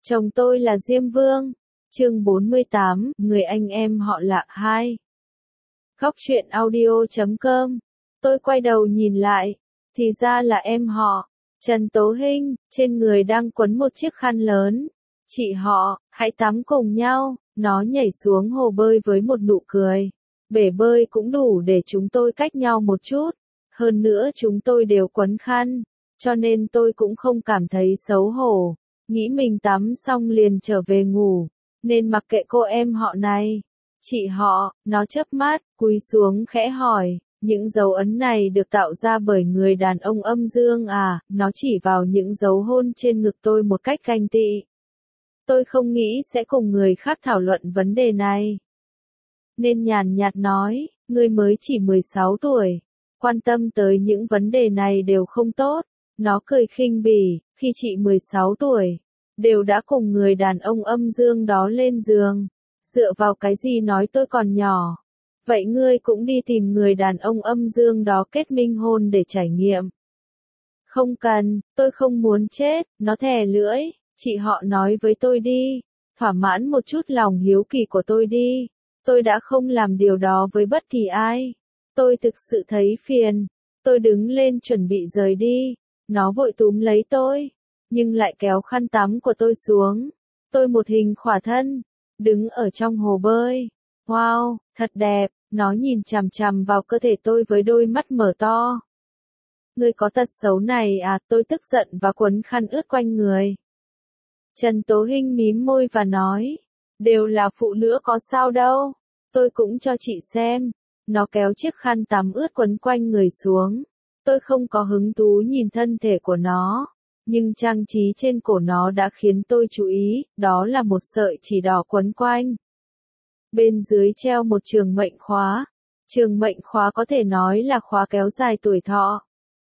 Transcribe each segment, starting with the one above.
Chồng tôi là Diêm Vương. Chương 48, người anh em họ Lạc 2. Góc truyện audio.com. Tôi quay đầu nhìn lại, thì ra là em họ, Trần Tố Hinh, trên người đang quấn một chiếc khăn lớn. Chị họ, hãy tắm cùng nhau. Nó nhảy xuống hồ bơi với một nụ cười. Bể bơi cũng đủ để chúng tôi cách nhau một chút. Hơn nữa chúng tôi đều quấn khăn, cho nên tôi cũng không cảm thấy xấu hổ. Nghĩ mình tắm xong liền trở về ngủ, nên mặc kệ cô em họ này. Chị họ, nó chớp mắt, cúi xuống khẽ hỏi, những dấu ấn này được tạo ra bởi người đàn ông âm dương à? Nó chỉ vào những dấu hôn trên ngực tôi một cách ganh tị. Tôi không nghĩ sẽ cùng người khác thảo luận vấn đề này, nên nhàn nhạt nói, ngươi mới chỉ 16 tuổi, quan tâm tới những vấn đề này đều không tốt. Nó cười khinh bỉ, khi chị 16 tuổi, đều đã cùng người đàn ông âm dương đó lên giường. Dựa vào cái gì nói tôi còn nhỏ? Vậy ngươi cũng đi tìm người đàn ông âm dương đó kết minh hôn để trải nghiệm. Không cần, tôi không muốn chết. Nó thè lưỡi, chị họ nói với tôi đi, thỏa mãn một chút lòng hiếu kỳ của tôi đi. Tôi đã không làm điều đó với bất kỳ ai. Tôi thực sự thấy phiền. Tôi đứng lên chuẩn bị rời đi. Nó vội túm lấy tôi, nhưng lại kéo khăn tắm của tôi xuống. Tôi một hình khỏa thân, đứng ở trong hồ bơi. Wow, thật đẹp. Nó nhìn chằm chằm vào cơ thể tôi với đôi mắt mở to. Ngươi có tật xấu này à? Tôi tức giận và quấn khăn ướt quanh người. Trần Tố Hinh mím môi và nói, đều là phụ nữ có sao đâu. Tôi cũng cho chị xem. Nó kéo chiếc khăn tắm ướt quấn quanh người xuống. Tôi không có hứng thú nhìn thân thể của nó, nhưng trang trí trên cổ nó đã khiến tôi chú ý, đó là một sợi chỉ đỏ quấn quanh. Bên dưới treo một trường mệnh khóa. Trường mệnh khóa có thể nói là khóa kéo dài tuổi thọ.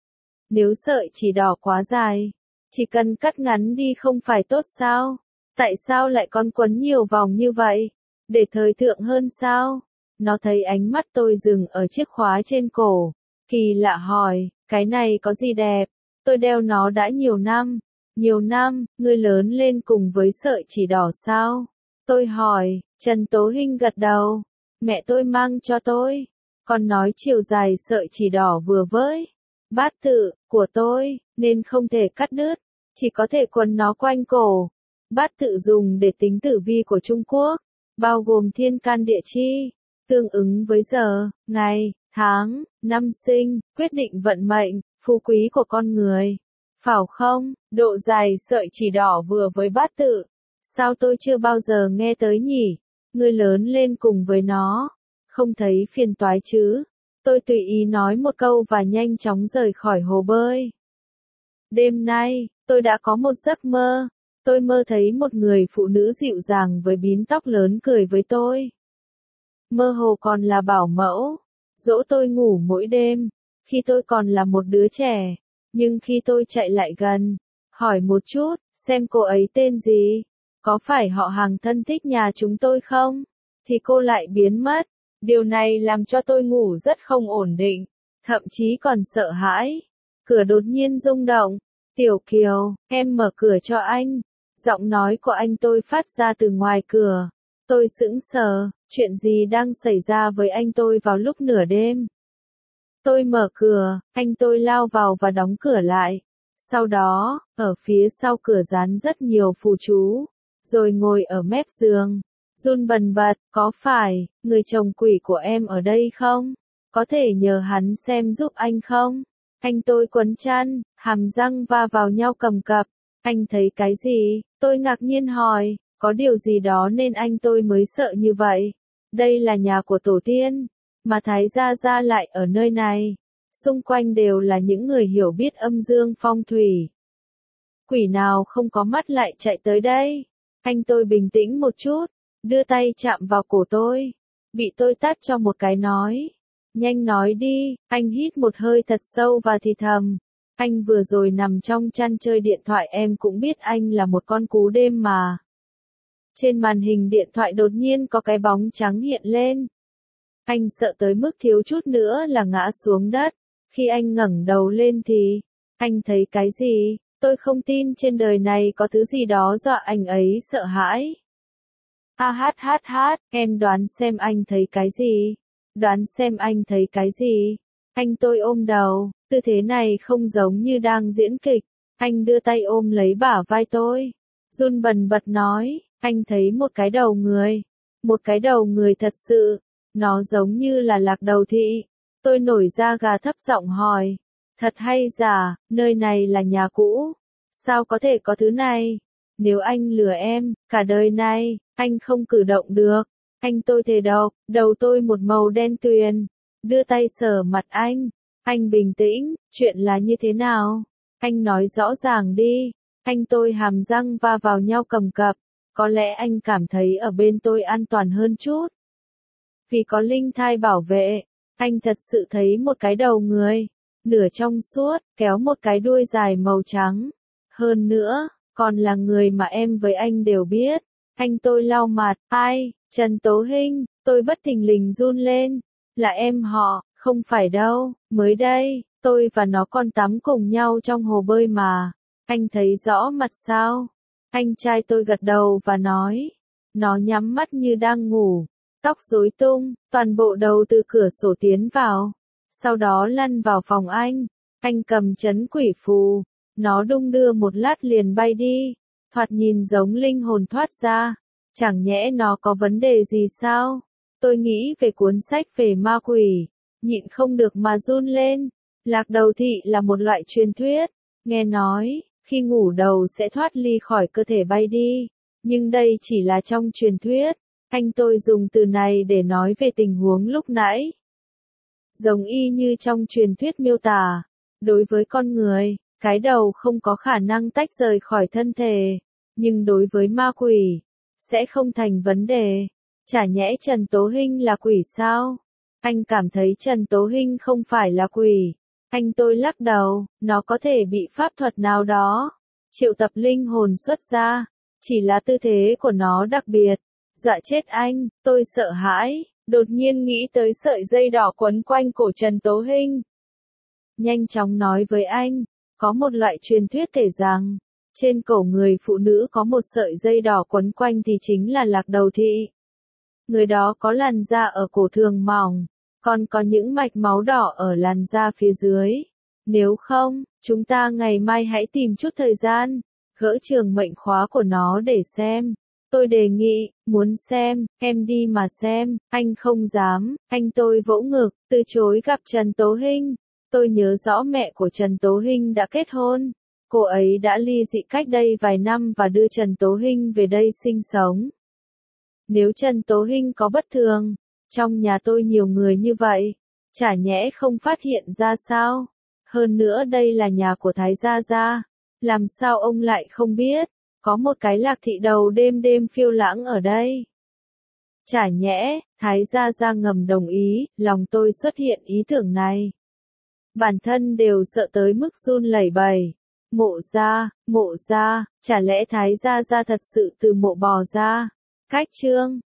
Nếu sợi chỉ đỏ quá dài, chỉ cần cắt ngắn đi không phải tốt sao? Tại sao lại còn quấn nhiều vòng như vậy? Để thời thượng hơn sao? Nó thấy ánh mắt tôi dừng ở chiếc khóa trên cổ. Kỳ lạ hỏi, cái này có gì đẹp? Tôi đeo nó đã nhiều năm. Nhiều năm, ngươi lớn lên cùng với sợi chỉ đỏ sao? Tôi hỏi. Trần Tố Hinh gật đầu. Mẹ tôi mang cho tôi. Còn nói chiều dài sợi chỉ đỏ vừa với bát tự của tôi, nên không thể cắt đứt, chỉ có thể quấn nó quanh cổ. Bát tự dùng để tính tử vi của Trung Quốc, bao gồm thiên can địa chi, tương ứng với giờ, ngày, tháng, năm sinh, quyết định vận mệnh, phú quý của con người. Phải không? Độ dài sợi chỉ đỏ vừa với bát tự. Sao tôi chưa bao giờ nghe tới nhỉ? Ngươi lớn lên cùng với nó, không thấy phiền toái chứ? Tôi tùy ý nói một câu và nhanh chóng rời khỏi hồ bơi. Đêm nay, tôi đã có một giấc mơ. Tôi mơ thấy một người phụ nữ dịu dàng với bím tóc lớn cười với tôi. Mơ hồ còn là bảo mẫu, dỗ tôi ngủ mỗi đêm, khi tôi còn là một đứa trẻ. Nhưng khi tôi chạy lại gần, hỏi một chút, xem cô ấy tên gì, có phải họ hàng thân thích nhà chúng tôi không, thì cô lại biến mất. Điều này làm cho tôi ngủ rất không ổn định, thậm chí còn sợ hãi. Cửa đột nhiên rung động. Tiểu Kiều, em mở cửa cho anh. Giọng nói của anh tôi phát ra từ ngoài cửa. Tôi sững sờ, chuyện gì đang xảy ra với anh tôi vào lúc nửa đêm? Tôi mở cửa, anh tôi lao vào và đóng cửa lại. Sau đó, ở phía sau cửa dán rất nhiều phù chú, rồi ngồi ở mép giường. Run bần bật, có phải, người chồng quỷ của em ở đây không? Có thể nhờ hắn xem giúp anh không? Anh tôi quấn chăn, hàm răng va vào nhau cầm cập. Anh thấy cái gì? Tôi ngạc nhiên hỏi, có điều gì đó nên anh tôi mới sợ như vậy? Đây là nhà của tổ tiên, mà Thái Gia Gia lại ở nơi này. Xung quanh đều là những người hiểu biết âm dương phong thủy. Quỷ nào không có mắt lại chạy tới đây? Anh tôi bình tĩnh một chút, đưa tay chạm vào cổ tôi. Bị tôi tát cho một cái nói. Nhanh nói đi. Anh hít một hơi thật sâu và thì thầm. Anh vừa rồi nằm trong chăn chơi điện thoại, em cũng biết anh là một con cú đêm mà. Trên màn hình điện thoại đột nhiên có cái bóng trắng hiện lên. Anh sợ tới mức thiếu chút nữa là ngã xuống đất. Khi anh ngẩng đầu lên thì, anh thấy cái gì? Tôi không tin trên đời này có thứ gì đó dọa anh ấy sợ hãi. Em đoán xem anh thấy cái gì? Đoán xem anh thấy cái gì? Anh tôi ôm đầu, tư thế này không giống như đang diễn kịch. Anh đưa tay ôm lấy bả vai tôi. Run bần bật nói, anh thấy một cái đầu người. Một cái đầu người thật sự. Nó giống như là lạc đầu thị. Tôi nổi da gà thấp giọng hỏi. Thật hay giả, nơi này là nhà cũ. Sao có thể có thứ này? Nếu anh lừa em, cả đời này, anh không cử động được. Anh tôi thề độc, đầu tôi một màu đen tuyền. Đưa tay sờ mặt anh. Anh bình tĩnh, chuyện là như thế nào? Anh nói rõ ràng đi. Anh tôi hàm răng va vào nhau cầm cập. Có lẽ anh cảm thấy ở bên tôi an toàn hơn chút. Vì có linh thai bảo vệ, anh thật sự thấy một cái đầu người. Nửa trong suốt, kéo một cái đuôi dài màu trắng. Hơn nữa, còn là người mà em với anh đều biết. Anh tôi lau mặt, ai, Trần Tố Hinh, tôi bất thình lình run lên. Là em họ, không phải đâu, mới đây, tôi và nó còn tắm cùng nhau trong hồ bơi mà. Anh thấy rõ mặt sao? Anh trai tôi gật đầu và nói. Nó nhắm mắt như đang ngủ, tóc rối tung, toàn bộ đầu từ cửa sổ tiến vào. Sau đó lăn vào phòng anh cầm trấn quỷ phù. Nó đung đưa một lát liền bay đi, thoạt nhìn giống linh hồn thoát ra. Chẳng nhẽ nó có vấn đề gì sao? Tôi nghĩ về cuốn sách về ma quỷ, nhịn không được mà run lên. Lạc đầu thị là một loại truyền thuyết, nghe nói, khi ngủ đầu sẽ thoát ly khỏi cơ thể bay đi. Nhưng đây chỉ là trong truyền thuyết, anh tôi dùng từ này để nói về tình huống lúc nãy. Giống y như trong truyền thuyết miêu tả, đối với con người, cái đầu không có khả năng tách rời khỏi thân thể, nhưng đối với ma quỷ, sẽ không thành vấn đề. Chả nhẽ Trần Tố Hinh là quỷ sao? Anh cảm thấy Trần Tố Hinh không phải là quỷ. Anh tôi lắc đầu, nó có thể bị pháp thuật nào đó triệu tập linh hồn xuất ra, chỉ là tư thế của nó đặc biệt, dọa chết anh. Tôi sợ hãi, đột nhiên nghĩ tới sợi dây đỏ quấn quanh cổ Trần Tố Hinh. Nhanh chóng nói với anh, có một loại truyền thuyết kể rằng, trên cổ người phụ nữ có một sợi dây đỏ quấn quanh thì chính là lạc đầu thị. Người đó có làn da ở cổ thường mỏng, còn có những mạch máu đỏ ở làn da phía dưới. Nếu không, chúng ta ngày mai hãy tìm chút thời gian, gỡ trường mệnh khóa của nó để xem. Tôi đề nghị, muốn xem, em đi mà xem. Anh không dám, anh tôi vỗ ngực, từ chối gặp Trần Tố Hinh. Tôi nhớ rõ mẹ của Trần Tố Hinh đã kết hôn. Cô ấy đã ly dị cách đây vài năm và đưa Trần Tố Hinh về đây sinh sống. Nếu Trần Tố Hinh có bất thường, trong nhà tôi nhiều người như vậy, chả nhẽ không phát hiện ra sao? Hơn nữa đây là nhà của Thái Gia Gia, làm sao ông lại không biết? Có một cái lạc thị đầu đêm đêm phiêu lãng ở đây. Chả nhẽ, Thái Gia Gia ngầm đồng ý, lòng tôi xuất hiện ý tưởng này. Bản thân đều sợ tới mức run lẩy bẩy. Mộ gia, chả lẽ Thái Gia Gia thật sự từ mộ bò ra? Cách chương